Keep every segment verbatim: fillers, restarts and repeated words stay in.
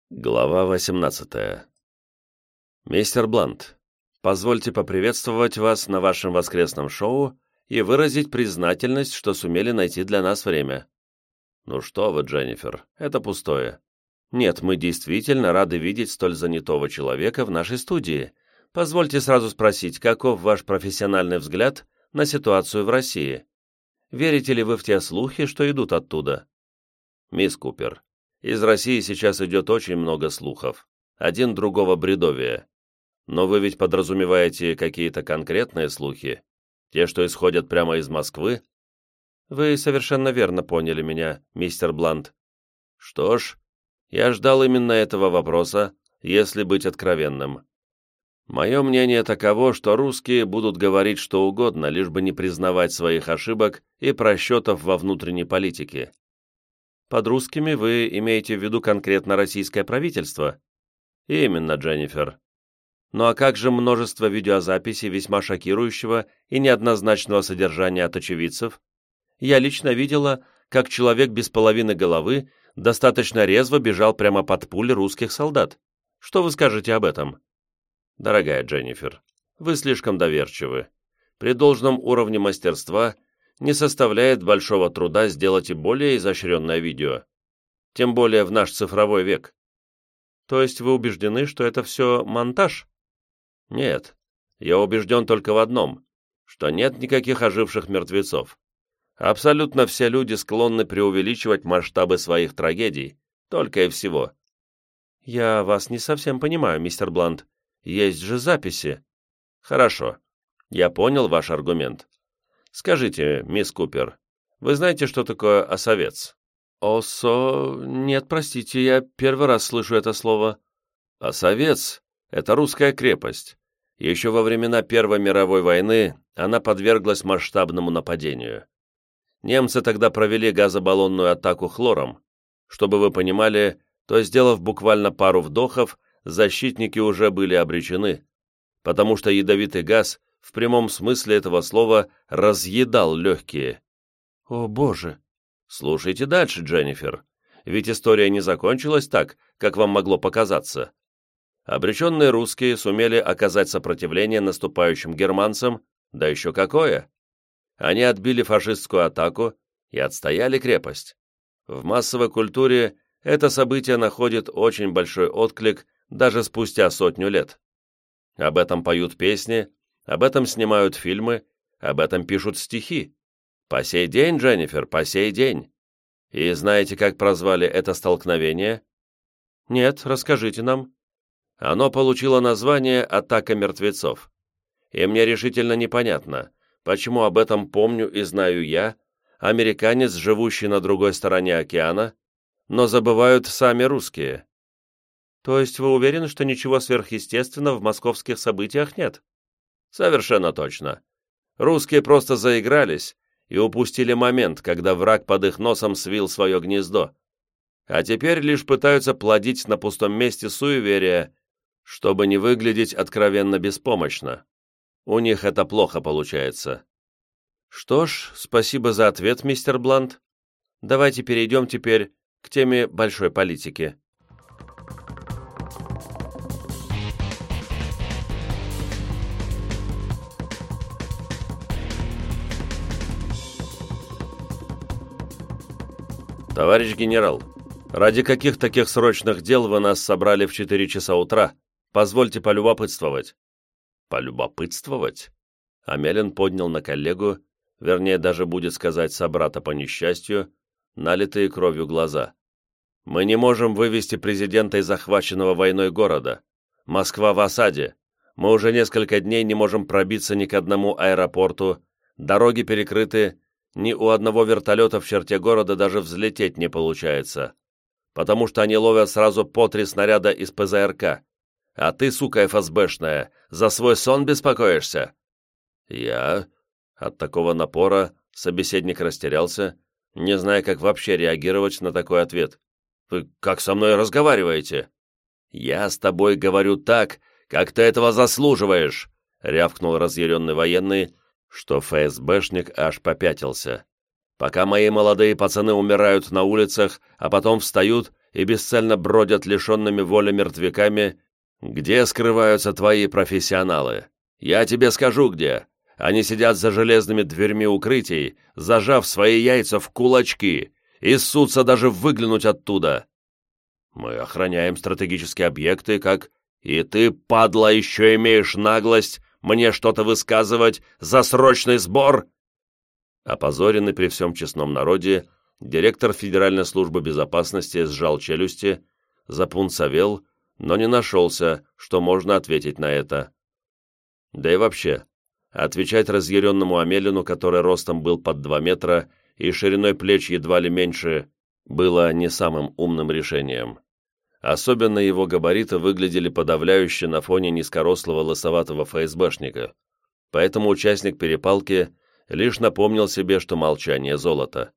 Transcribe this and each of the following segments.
Глава восемнадцатая. Мистер Блант, позвольте поприветствовать вас на вашем воскресном шоу и выразить признательность, что сумели найти для нас время. Ну что вы, Дженнифер, это пустое. Нет, мы действительно рады видеть столь занятого человека в нашей студии. Позвольте сразу спросить, каков ваш профессиональный взгляд на ситуацию в России? Верите ли вы в те слухи, что идут оттуда? Мисс Купер, из России сейчас идет очень много слухов, один другого бредовия. Но вы ведь подразумеваете какие-то конкретные слухи, те, что исходят прямо из Москвы? Вы совершенно верно поняли меня, мистер Блант. Что ж, я ждал именно этого вопроса, если быть откровенным. Мое мнение таково, что русские будут говорить что угодно, лишь бы не признавать своих ошибок и просчетов во внутренней политике. Под русскими вы имеете в виду конкретно российское правительство? Именно, Дженнифер. Ну а как же множество видеозаписей весьма шокирующего и неоднозначного содержания от очевидцев? Я лично видела, как человек без половины головы достаточно резво бежал прямо под пули русских солдат. Что вы скажете об этом? Дорогая Дженнифер, вы слишком доверчивы. При должном уровне мастерства не составляет большого труда сделать и более изощренное видео, тем более в наш цифровой век. То есть вы убеждены, что это все монтаж? Нет, я убежден только в одном, что нет никаких оживших мертвецов. Абсолютно все люди склонны преувеличивать масштабы своих трагедий, только и всего. Я вас не совсем понимаю, мистер Блант. Есть же записи. Хорошо, я понял ваш аргумент. Скажите, мисс Купер, вы знаете, что такое осовец? Осо... Нет, простите, я первый раз слышу это слово. Осовец — это русская крепость. Еще во времена Первой мировой войны она подверглась масштабному нападению. Немцы тогда провели газобаллонную атаку хлором. Чтобы вы понимали, то, сделав буквально пару вдохов, защитники уже были обречены, потому что ядовитый газ в прямом смысле этого слова разъедал легкие. О, Боже! Слушайте дальше, Дженнифер, ведь история не закончилась так, как вам могло показаться. Обреченные русские сумели оказать сопротивление наступающим германцам, да еще какое! Они отбили фашистскую атаку и отстояли крепость. В массовой культуре это событие находит очень большой отклик даже спустя сотню лет. Об этом поют песни, об этом снимают фильмы, об этом пишут стихи. По сей день, Дженнифер, по сей день. И знаете, как прозвали это столкновение? Нет, расскажите нам. Оно получило название «Атака мертвецов». И мне решительно непонятно, почему об этом помню и знаю я, американец, живущий на другой стороне океана, но забывают сами русские. То есть вы уверены, что ничего сверхъестественного в московских событиях нет? Совершенно точно. Русские просто заигрались и упустили момент, когда враг под их носом свил свое гнездо. А теперь лишь пытаются плодить на пустом месте суеверия, чтобы не выглядеть откровенно беспомощно. У них это плохо получается. Что ж, спасибо за ответ, мистер Блант. Давайте перейдем теперь к теме большой политики. Товарищ генерал, ради каких таких срочных дел вы нас собрали в четыре часа утра? Позвольте полюбопытствовать. Полюбопытствовать? Амелин поднял на коллегу, вернее, даже будет сказать собрата по несчастью, налитые кровью глаза. Мы не можем вывести президента из захваченного войной города. Москва в осаде. Мы уже несколько дней не можем пробиться ни к одному аэропорту, дороги перекрыты, ни у одного вертолета в черте города даже взлететь не получается, потому что они ловят сразу по три снаряда из ПЗРК. А ты, сука эф эс бэшная, за свой сон беспокоишься? Я... От такого напора собеседник растерялся, не зная, как вообще реагировать на такой ответ. Вы как со мной разговариваете? Я с тобой говорю так, как ты этого заслуживаешь, рявкнул разъяренный военный, что эф эс бэшник аж попятился. Пока мои молодые пацаны умирают на улицах, а потом встают и бесцельно бродят лишенными воли мертвяками, где скрываются твои профессионалы? Я тебе скажу, где. Они сидят за железными дверьми укрытий, зажав свои яйца в кулачки, и ссутся даже выглянуть оттуда. Мы охраняем стратегические объекты, как... И ты, падла, еще имеешь наглость мне что-то высказывать за срочный сбор?» Опозоренный при всем честном народе, директор Федеральной службы безопасности сжал челюсти, запунцовел, но не нашелся, что можно ответить на это. Да и вообще, отвечать разъяренному Амелину, который ростом был под два метра и шириной плеч едва ли меньше, было не самым умным решением. Особенно его габариты выглядели подавляюще на фоне низкорослого лысоватого ФСБшника, поэтому участник перепалки лишь напомнил себе, что молчание золото.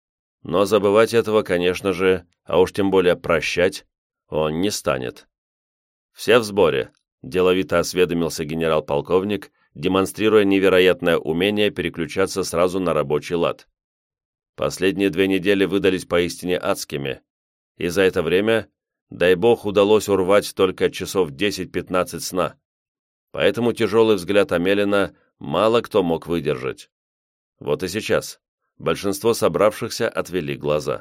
Но забывать этого, конечно же, а уж тем более прощать, он не станет. «Все в сборе», — деловито осведомился генерал-полковник, демонстрируя невероятное умение переключаться сразу на рабочий лад. Последние две недели выдались поистине адскими, и за это время, дай бог, удалось урвать только часов десять-пятнадцать сна, поэтому тяжелый взгляд Амелина мало кто мог выдержать. Вот и сейчас большинство собравшихся отвели глаза.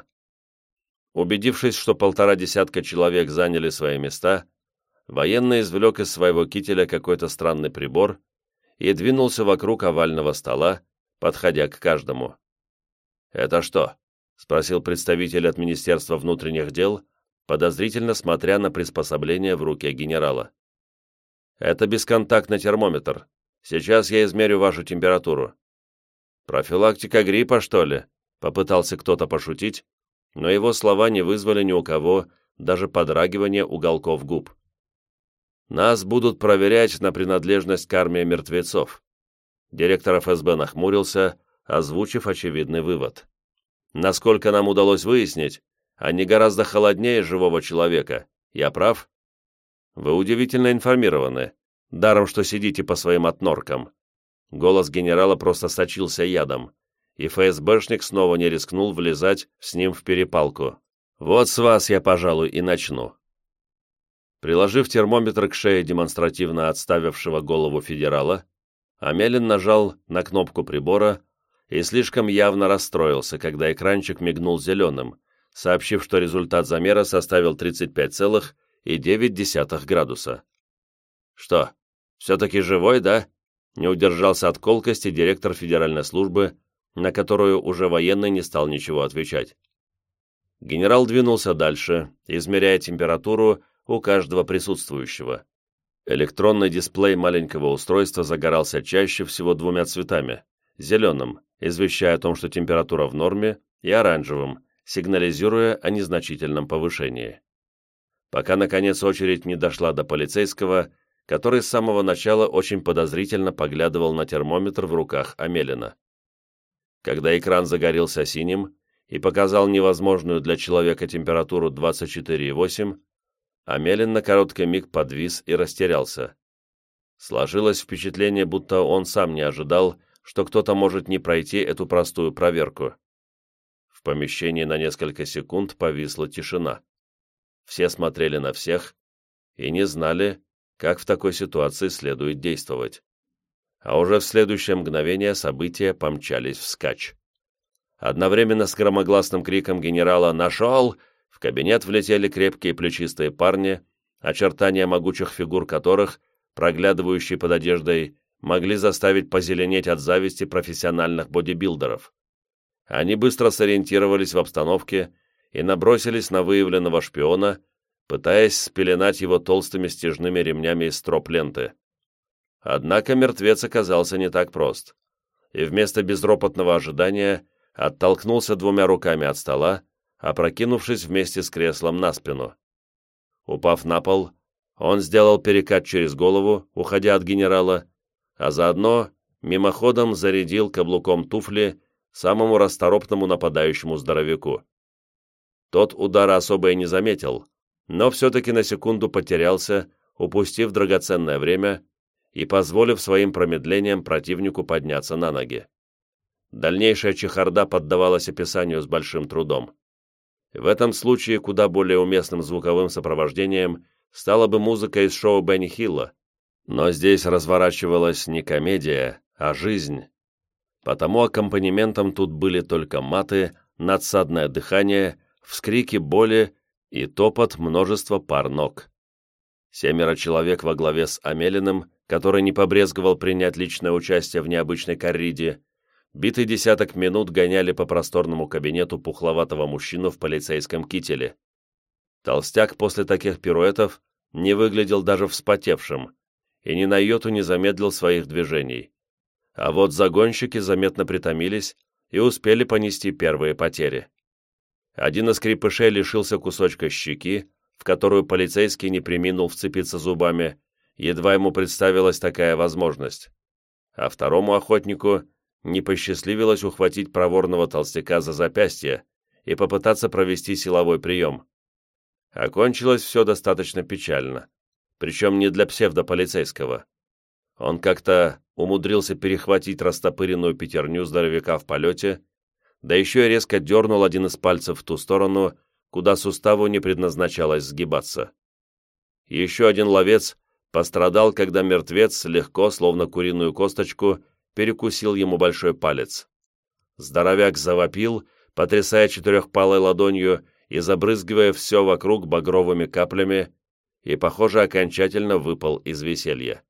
Убедившись, что полтора десятка человек заняли свои места, военный извлек из своего кителя какой-то странный прибор и двинулся вокруг овального стола, подходя к каждому. «Это что?» — спросил представитель от Министерства внутренних дел, подозрительно смотря на приспособление в руке генерала. «Это бесконтактный термометр. Сейчас я измерю вашу температуру». «Профилактика гриппа, что ли?» — попытался кто-то пошутить, но его слова не вызвали ни у кого даже подрагивания уголков губ. «Нас будут проверять на принадлежность к армии мертвецов». Директор эф эс бэ нахмурился, озвучив очевидный вывод. «Насколько нам удалось выяснить, они гораздо холоднее живого человека. Я прав?» «Вы удивительно информированы, даром что сидите по своим отноркам». Голос генерала просто сочился ядом, и эф эс бэшник снова не рискнул влезать с ним в перепалку. «Вот с вас я, пожалуй, и начну». Приложив термометр к шее демонстративно отставившего голову федерала, Амелин нажал на кнопку прибора и слишком явно расстроился, когда экранчик мигнул зеленым, сообщив, что результат замера составил тридцать пять целых девять десятых градуса. «Что, все-таки живой, да?» — не удержался от колкости директор Федеральной службы, на которую уже военный не стал ничего отвечать. Генерал двинулся дальше, измеряя температуру у каждого присутствующего. Электронный дисплей маленького устройства загорался чаще всего двумя цветами – зеленым, извещая о том, что температура в норме, и оранжевым, сигнализируя о незначительном повышении. Пока, наконец, очередь не дошла до полицейского, который с самого начала очень подозрительно поглядывал на термометр в руках Амелина. Когда экран загорелся синим и показал невозможную для человека температуру двадцать четыре и восемь, Амелин на короткий миг подвис и растерялся. Сложилось впечатление, будто он сам не ожидал, что кто-то может не пройти эту простую проверку. В помещении на несколько секунд повисла тишина. Все смотрели на всех и не знали, как в такой ситуации следует действовать. А уже в следующее мгновение события помчались вскачь. Одновременно с громогласным криком генерала «Нашел!» в кабинет влетели крепкие плечистые парни, очертания могучих фигур которых, проглядывающие под одеждой, могли заставить позеленеть от зависти профессиональных бодибилдеров. Они быстро сориентировались в обстановке и набросились на выявленного шпиона, пытаясь спеленать его толстыми стяжными ремнями из строп-ленты. Однако мертвец оказался не так прост, и вместо безропотного ожидания оттолкнулся двумя руками от стола, опрокинувшись вместе с креслом на спину. Упав на пол, он сделал перекат через голову, уходя от генерала, а заодно мимоходом зарядил каблуком туфли самому расторопному нападающему здоровяку. Тот удара особо и не заметил, но все-таки на секунду потерялся, упустив драгоценное время и позволив своим промедлением противнику подняться на ноги. Дальнейшая чехарда поддавалась описанию с большим трудом. В этом случае куда более уместным звуковым сопровождением стала бы музыка из шоу Бенни Хилла, но здесь разворачивалась не комедия, а жизнь. Потому аккомпанементом тут были только маты, надсадное дыхание, вскрики боли и топот множества пар ног. Семеро человек во главе с Амелиным, который не побрезговал принять личное участие в необычной корриде, битый десяток минут гоняли по просторному кабинету пухловатого мужчину в полицейском кителе. Толстяк после таких пируэтов не выглядел даже вспотевшим и ни на йоту не замедлил своих движений. А вот загонщики заметно притомились и успели понести первые потери. Один из крепышей лишился кусочка щеки, в которую полицейский не преминул вцепиться зубами, едва ему представилась такая возможность. А второму охотнику не посчастливилось ухватить проворного толстяка за запястье и попытаться провести силовой прием. Окончилось все достаточно печально, причем не для псевдополицейского. Он как-то умудрился перехватить растопыренную пятерню здоровяка в полете, да еще и резко дернул один из пальцев в ту сторону, куда суставу не предназначалось сгибаться. Еще один ловец пострадал, когда мертвец легко, словно куриную косточку, перекусил ему большой палец. Здоровяк завопил, потрясая четырехпалой ладонью и забрызгивая все вокруг багровыми каплями, и, похоже, окончательно выпал из веселья.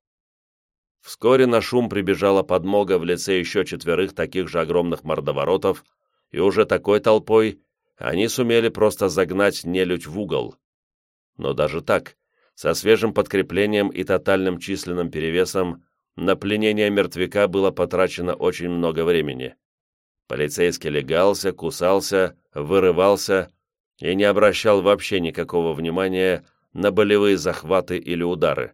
Вскоре на шум прибежала подмога в лице еще четверых таких же огромных мордоворотов, и уже такой толпой они сумели просто загнать нелюдь в угол. Но даже так, со свежим подкреплением и тотальным численным перевесом, на пленение мертвяка было потрачено очень много времени. Полицейский легался, кусался, вырывался и не обращал вообще никакого внимания на болевые захваты или удары.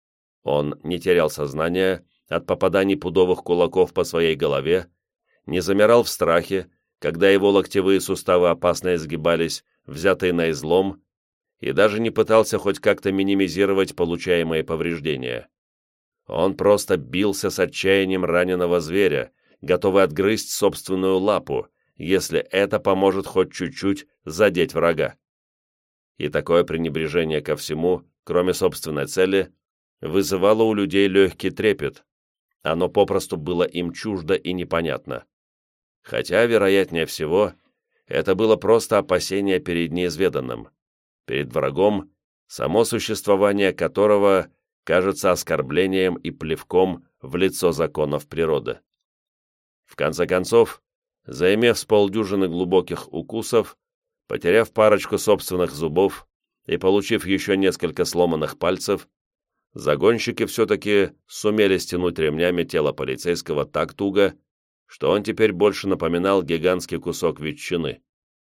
Он не терял сознания от попаданий пудовых кулаков по своей голове, не замирал в страхе, когда его локтевые суставы опасно изгибались, взятые на излом, и даже не пытался хоть как-то минимизировать получаемые повреждения. Он просто бился с отчаянием раненого зверя, готовый отгрызть собственную лапу, если это поможет хоть чуть-чуть задеть врага. И такое пренебрежение ко всему, кроме собственной цели, вызывало у людей легкий трепет. Оно попросту было им чуждо и непонятно. Хотя, вероятнее всего, это было просто опасение перед неизведанным, перед врагом, само существование которого кажется оскорблением и плевком в лицо законов природы. В конце концов, заимев с полдюжины глубоких укусов, потеряв парочку собственных зубов и получив еще несколько сломанных пальцев, загонщики все-таки сумели стянуть ремнями тело полицейского так туго, что он теперь больше напоминал гигантский кусок ветчины.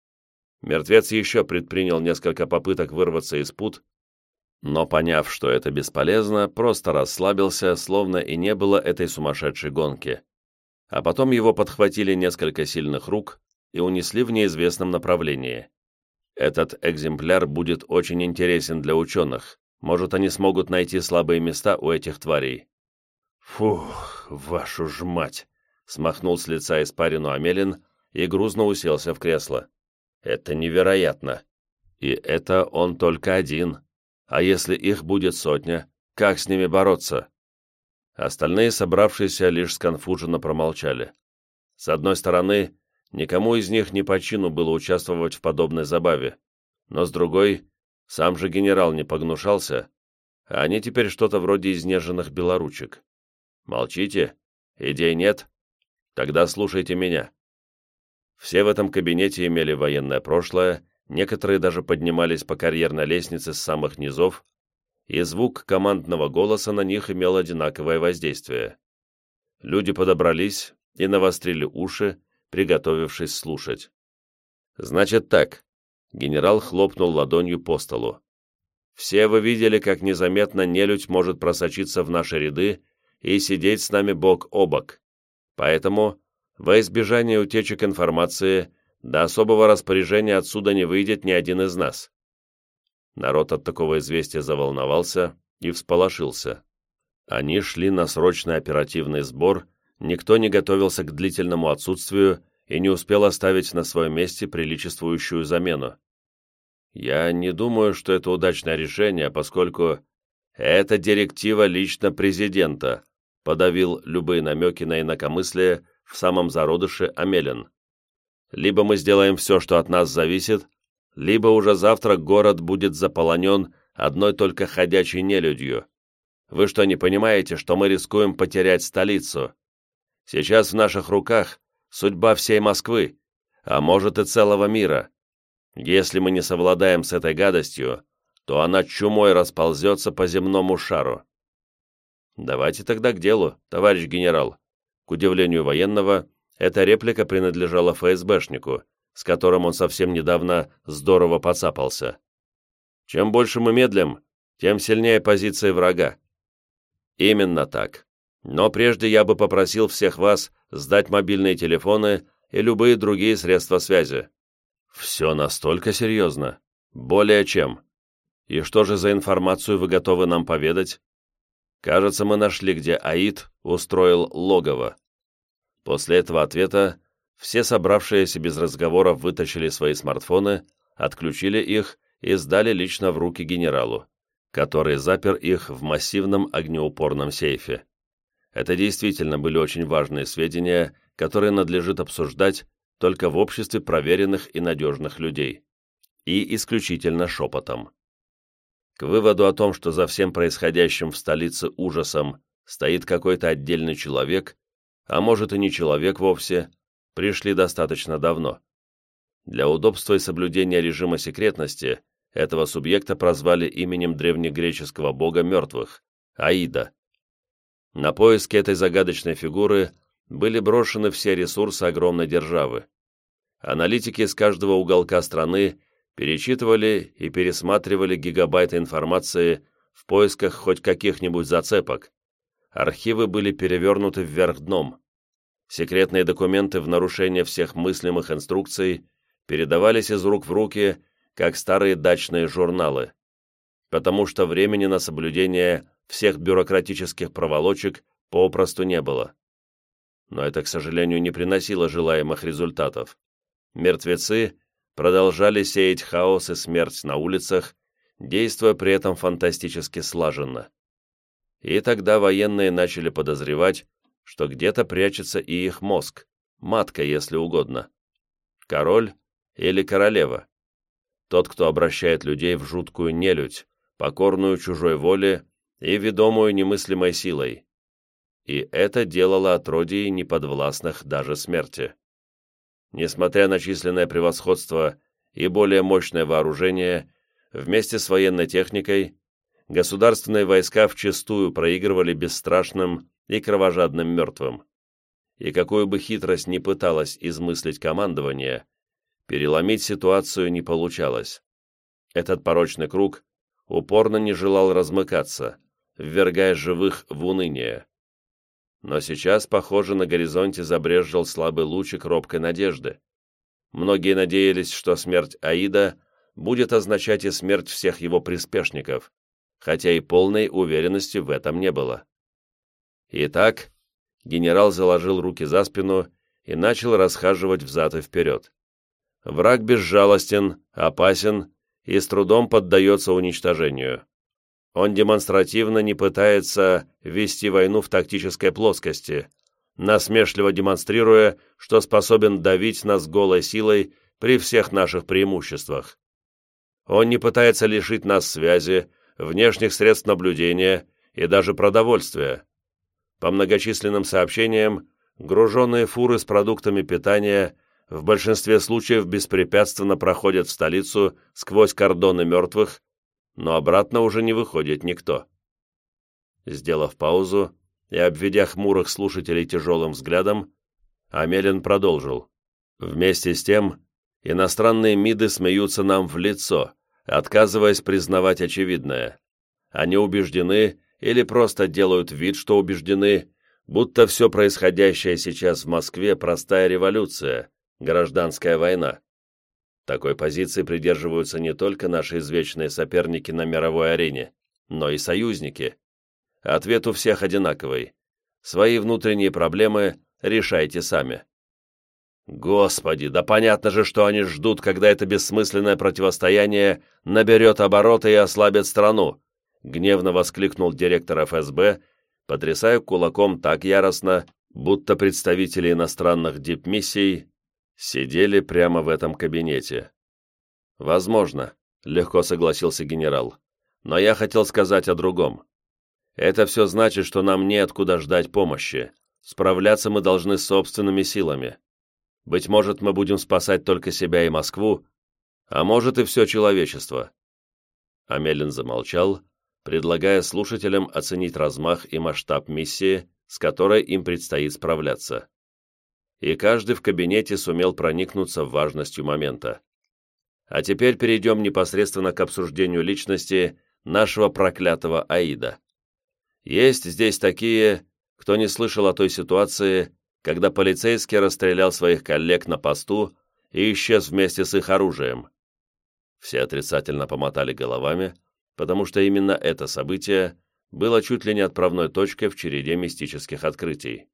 Мертвец еще предпринял несколько попыток вырваться из пут, но, поняв, что это бесполезно, просто расслабился, словно и не было этой сумасшедшей гонки. А потом его подхватили несколько сильных рук и унесли в неизвестном направлении. Этот экземпляр будет очень интересен для ученых. Может, они смогут найти слабые места у этих тварей. «Фух, вашу ж мать!» — смахнул с лица испарину Амелин и грузно уселся в кресло. «Это невероятно! И это он только один. А если их будет сотня, как с ними бороться?» Остальные собравшиеся лишь сконфуженно промолчали. С одной стороны, никому из них не по чину было участвовать в подобной забаве, но с другой, сам же генерал не погнушался, а они теперь что-то вроде изнеженных белоручек. Молчите? Идей нет? Тогда слушайте меня. Все в этом кабинете имели военное прошлое, некоторые даже поднимались по карьерной лестнице с самых низов, и звук командного голоса на них имел одинаковое воздействие. Люди подобрались и навострили уши, приготовившись слушать. «Значит так», — генерал хлопнул ладонью по столу. «Все вы видели, как незаметно нелюдь может просочиться в наши ряды и сидеть с нами бок о бок. Поэтому, во избежание утечек информации, до особого распоряжения отсюда не выйдет ни один из нас». Народ от такого известия заволновался и всполошился. Они шли на срочный оперативный сбор, никто не готовился к длительному отсутствию, и не успел оставить на своем месте приличествующую замену. Я не думаю, что это удачное решение, поскольку это директива лично президента, подавил любые намеки на инакомыслие в самом зародыше Амелин. Либо мы сделаем все, что от нас зависит, либо уже завтра город будет заполонен одной только ходячей нелюдью. Вы что, не понимаете, что мы рискуем потерять столицу? Сейчас в наших руках судьба всей Москвы, а может и целого мира. Если мы не совладаем с этой гадостью, то она чумой расползется по земному шару. Давайте тогда к делу, товарищ генерал. К удивлению военного, эта реплика принадлежала ФСБшнику, с которым он совсем недавно здорово поцапался. Чем больше мы медлим, тем сильнее позиции врага. Именно так. Но прежде я бы попросил всех вас сдать мобильные телефоны и любые другие средства связи. Все настолько серьезно? Более чем. И что же за информацию вы готовы нам поведать? Кажется, мы нашли, где Аид устроил логово. После этого ответа все собравшиеся без разговоров вытащили свои смартфоны, отключили их и сдали лично в руки генералу, который запер их в массивном огнеупорном сейфе. Это действительно были очень важные сведения, которые надлежит обсуждать только в обществе проверенных и надежных людей. И исключительно шепотом. К выводу о том, что за всем происходящим в столице ужасом стоит какой-то отдельный человек, а может и не человек вовсе, пришли достаточно давно. Для удобства и соблюдения режима секретности этого субъекта прозвали именем древнегреческого бога мертвых – Аида. На поиски этой загадочной фигуры были брошены все ресурсы огромной державы. Аналитики из каждого уголка страны перечитывали и пересматривали гигабайты информации в поисках хоть каких-нибудь зацепок. Архивы были перевернуты вверх дном. Секретные документы в нарушение всех мыслимых инструкций передавались из рук в руки, как старые дачные журналы, потому что времени на соблюдение всех бюрократических проволочек попросту не было. Но это, к сожалению, не приносило желаемых результатов. Мертвецы продолжали сеять хаос и смерть на улицах, действуя при этом фантастически слаженно. И тогда военные начали подозревать, что где-то прячется и их мозг, матка, если угодно. Король или королева. Тот, кто обращает людей в жуткую нелюдь, покорную чужой воле и ведомую немыслимой силой. И это делало отродий неподвластных даже смерти. Несмотря на численное превосходство и более мощное вооружение, вместе с военной техникой, государственные войска вчистую проигрывали бесстрашным и кровожадным мертвым. И какую бы хитрость ни пыталась измыслить командование, переломить ситуацию не получалось. Этот порочный круг упорно не желал размыкаться, ввергая живых в уныние. Но сейчас, похоже, на горизонте забрезжил слабый лучик робкой надежды. Многие надеялись, что смерть Аида будет означать и смерть всех его приспешников, хотя и полной уверенности в этом не было. Итак, генерал заложил руки за спину и начал расхаживать взад и вперед. Враг безжалостен, опасен и с трудом поддается уничтожению. Он демонстративно не пытается вести войну в тактической плоскости, насмешливо демонстрируя, что способен давить нас голой силой при всех наших преимуществах. Он не пытается лишить нас связи, внешних средств наблюдения и даже продовольствия. По многочисленным сообщениям, груженные фуры с продуктами питания в большинстве случаев беспрепятственно проходят в столицу сквозь кордоны мертвых, но обратно уже не выходит никто. Сделав паузу и обведя хмурых слушателей тяжелым взглядом, Амелин продолжил. Вместе с тем, иностранные МИДы смеются нам в лицо, отказываясь признавать очевидное. Они убеждены или просто делают вид, что убеждены, будто все происходящее сейчас в Москве простая революция, гражданская война. Такой позиции придерживаются не только наши извечные соперники на мировой арене, но и союзники. Ответ у всех одинаковый. Свои внутренние проблемы решайте сами. Господи, да понятно же, что они ждут, когда это бессмысленное противостояние наберет обороты и ослабит страну, гневно воскликнул директор эф эс бэ, потрясая кулаком так яростно, будто представители иностранных дипмиссий сидели прямо в этом кабинете. «Возможно», — легко согласился генерал, «но я хотел сказать о другом. Это все значит, что нам неоткуда ждать помощи. Справляться мы должны собственными силами. Быть может, мы будем спасать только себя и Москву, а может и все человечество». Амелин замолчал, предлагая слушателям оценить размах и масштаб миссии, с которой им предстоит справляться. И каждый в кабинете сумел проникнуться важностью момента. А теперь перейдем непосредственно к обсуждению личности нашего проклятого Аида. Есть здесь такие, кто не слышал о той ситуации, когда полицейский расстрелял своих коллег на посту и исчез вместе с их оружием. Все отрицательно помотали головами, потому что именно это событие было чуть ли не отправной точкой в череде мистических открытий.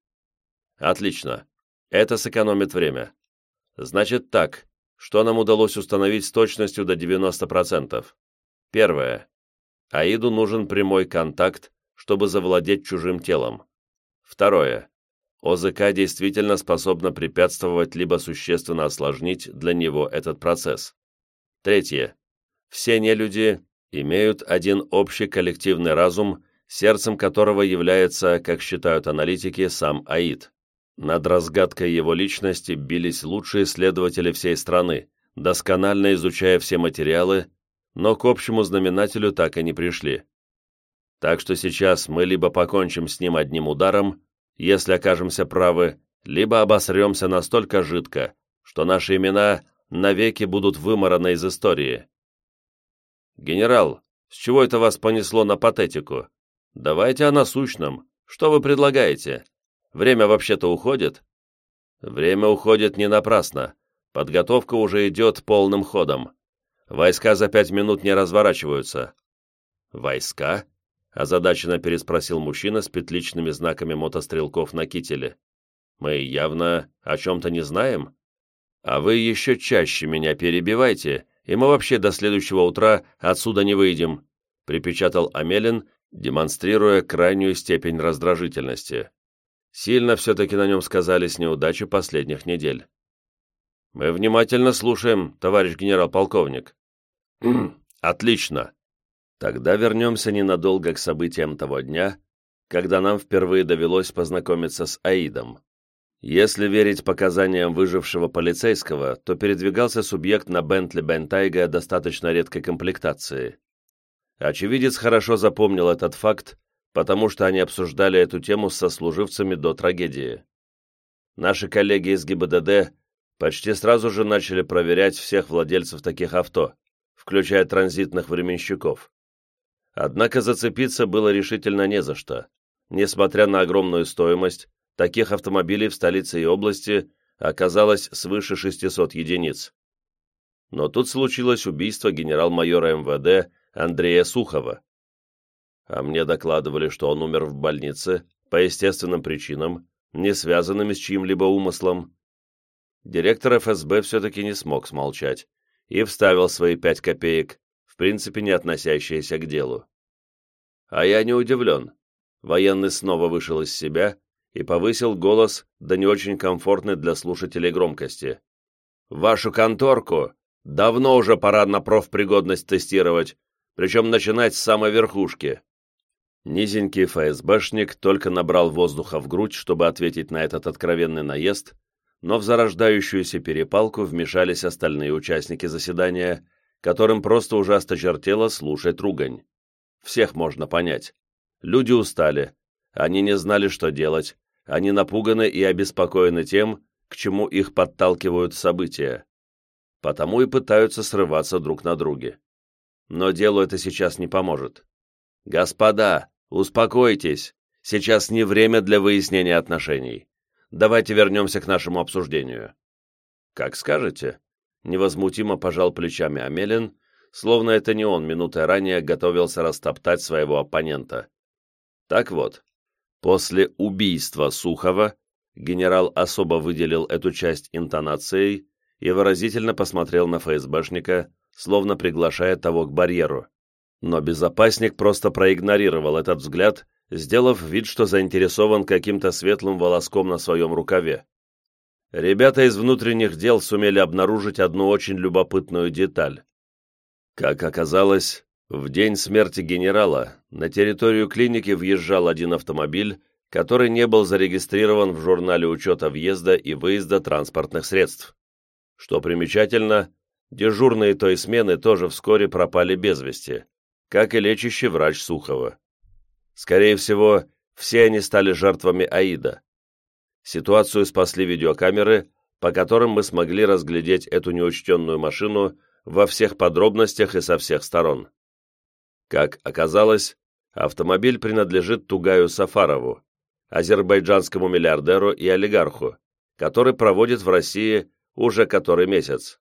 Отлично. Это сэкономит время. Значит так, что нам удалось установить с точностью до девяноста процентов? Первое. Аиду нужен прямой контакт, чтобы завладеть чужим телом. Второе. о зэ ка действительно способна препятствовать либо существенно осложнить для него этот процесс. Третье. Все нелюди имеют один общий коллективный разум, сердцем которого является, как считают аналитики, сам Аид. Над разгадкой его личности бились лучшие исследователи всей страны, досконально изучая все материалы, но к общему знаменателю так и не пришли. Так что сейчас мы либо покончим с ним одним ударом, если окажемся правы, либо обосремся настолько жидко, что наши имена навеки будут вымараны из истории. Генерал, с чего это вас понесло на патетику? Давайте о насущном. Что вы предлагаете? Время вообще-то уходит? Время уходит не напрасно. Подготовка уже идет полным ходом. Войска за пять минут не разворачиваются. Войска? Озадаченно переспросил мужчина с петличными знаками мотострелков на кителе. Мы явно о чем-то не знаем? А вы еще чаще меня перебивайте, и мы вообще до следующего утра отсюда не выйдем, припечатал Амелин, демонстрируя крайнюю степень раздражительности. Сильно все-таки на нем сказались неудачи последних недель. «Мы внимательно слушаем, товарищ генерал-полковник». «Отлично. Тогда вернемся ненадолго к событиям того дня, когда нам впервые довелось познакомиться с Аидом. Если верить показаниям выжившего полицейского, то передвигался субъект на Бентли Бентайга достаточно редкой комплектации. Очевидец хорошо запомнил этот факт, потому что они обсуждали эту тему с сослуживцами до трагедии. Наши коллеги из гэ и бэ дэ дэ почти сразу же начали проверять всех владельцев таких авто, включая транзитных временщиков. Однако зацепиться было решительно не за что. Несмотря на огромную стоимость, таких автомобилей в столице и области оказалось свыше шестисот единиц. Но тут случилось убийство генерал-майора эм вэ дэ Андрея Сухова. А мне докладывали, что он умер в больнице по естественным причинам, не связанными с чьим-либо умыслом. Директор эф эс бэ все-таки не смог смолчать и вставил свои пять копеек, в принципе не относящиеся к делу. А я не удивлен. Военный снова вышел из себя и повысил голос до не очень комфортной для слушателей громкости. «Вашу конторку давно уже пора на профпригодность тестировать, причем начинать с самой верхушки». Низенький эф эс бэшник только набрал воздуха в грудь, чтобы ответить на этот откровенный наезд, но в зарождающуюся перепалку вмешались остальные участники заседания, которым просто уже осточертело слушать ругань. Всех можно понять. Люди устали, они не знали, что делать, они напуганы и обеспокоены тем, к чему их подталкивают события. Потому и пытаются срываться друг на друге. Но делу это сейчас не поможет. «Господа, успокойтесь, сейчас не время для выяснения отношений. Давайте вернемся к нашему обсуждению». «Как скажете», — невозмутимо пожал плечами Амелин, словно это не он минутой ранее готовился растоптать своего оппонента. Так вот, после убийства Сухова Генерал особо выделил эту часть интонацией и выразительно посмотрел на ФСБшника, словно приглашая того к барьеру. Но безопасник просто проигнорировал этот взгляд, сделав вид, что заинтересован каким-то светлым волоском на своем рукаве. Ребята из внутренних дел сумели обнаружить одну очень любопытную деталь. Как оказалось, в день смерти генерала на территорию клиники въезжал один автомобиль, который не был зарегистрирован в журнале учета въезда и выезда транспортных средств. Что примечательно, дежурные той смены тоже вскоре пропали без вести, как и лечащий врач Сухова. Скорее всего, все они стали жертвами АИДа. Ситуацию спасли видеокамеры, по которым мы смогли разглядеть эту неучтенную машину во всех подробностях и со всех сторон. Как оказалось, автомобиль принадлежит Тугаю Сафарову, азербайджанскому миллиардеру и олигарху, который проводит в России уже который месяц.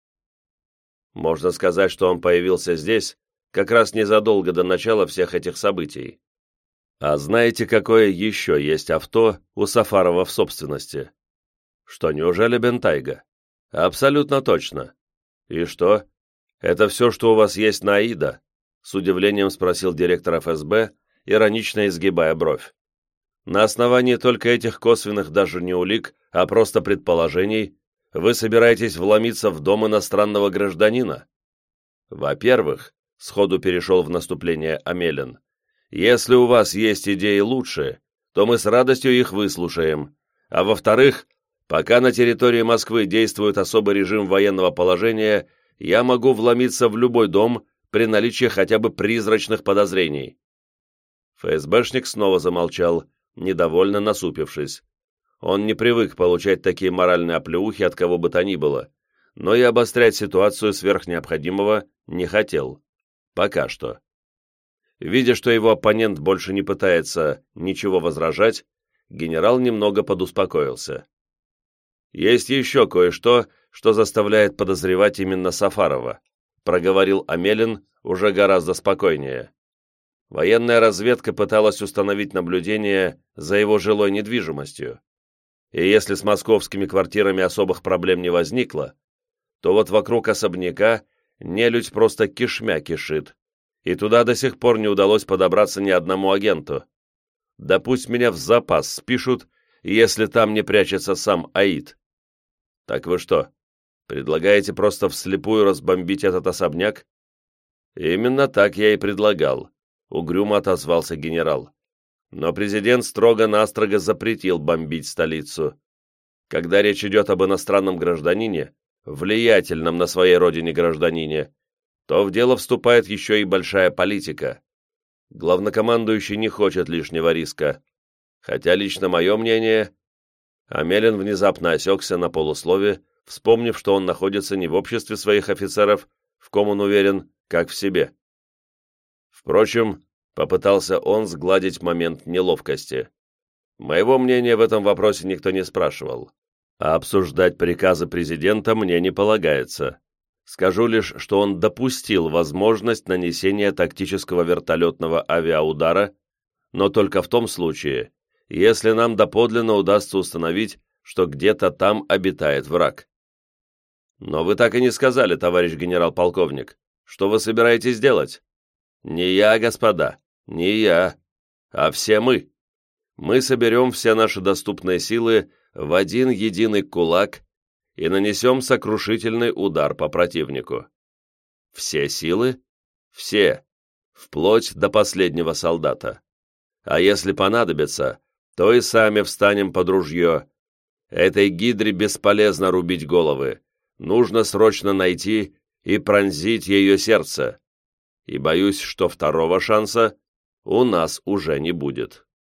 Можно сказать, что он появился здесь как раз незадолго до начала всех этих событий. А знаете, какое еще есть авто у Сафарова в собственности? Что, неужели Бентайга? Абсолютно точно. И что? Это все, что у вас есть на АИДа? С удивлением спросил директор ФСБ, иронично изгибая бровь. На основании только этих косвенных даже не улик, а просто предположений, вы собираетесь вломиться в дом иностранного гражданина? Во-первых, сходу перешел в наступление Амелин, если у вас есть идеи лучше, то мы с радостью их выслушаем. А во-вторых, пока на территории Москвы действует особый режим военного положения, я могу вломиться в любой дом при наличии хотя бы призрачных подозрений. ФСБшник снова замолчал, недовольно насупившись. Он не привык получать такие моральные оплеухи от кого бы то ни было, но и обострять ситуацию сверх необходимого не хотел. Пока что. Видя, что его оппонент больше не пытается ничего возражать, генерал немного подуспокоился. «Есть еще кое-что, что заставляет подозревать именно Сафарова», проговорил Амелин уже гораздо спокойнее. Военная разведка пыталась установить наблюдение за его жилой недвижимостью. И если с московскими квартирами особых проблем не возникло, то вот вокруг особняка нелюдь просто кишмя кишит, и туда до сих пор не удалось подобраться ни одному агенту. Да пусть меня в запас спишут, если там не прячется сам АИД. Так вы что, предлагаете просто вслепую разбомбить этот особняк? Именно так я и предлагал, угрюмо отозвался генерал. Но президент строго-настрого запретил бомбить столицу. Когда речь идет об иностранном гражданине, влиятельном на своей родине гражданине, то в дело вступает еще и большая политика. Главнокомандующий не хочет лишнего риска. Хотя лично мое мнение... Амелин внезапно осекся на полуслове, вспомнив, что он находится не в обществе своих офицеров, в ком он уверен, как в себе. Впрочем, попытался он сгладить момент неловкости. Моего мнения в этом вопросе никто не спрашивал, а обсуждать приказы президента мне не полагается. Скажу лишь, что он допустил возможность нанесения тактического вертолетного авиаудара, но только в том случае, если нам доподлинно удастся установить, что где-то там обитает враг. Но вы так и не сказали, товарищ генерал-полковник, что вы собираетесь делать? Не я, господа, не я, а все мы. Мы соберем все наши доступные силы в один единый кулак и нанесем сокрушительный удар по противнику. Все силы? Все, вплоть до последнего солдата. А если понадобится, то и сами встанем под ружье. Этой гидре бесполезно рубить головы. Нужно срочно найти и пронзить ее сердце. И боюсь, что второго шанса у нас уже не будет.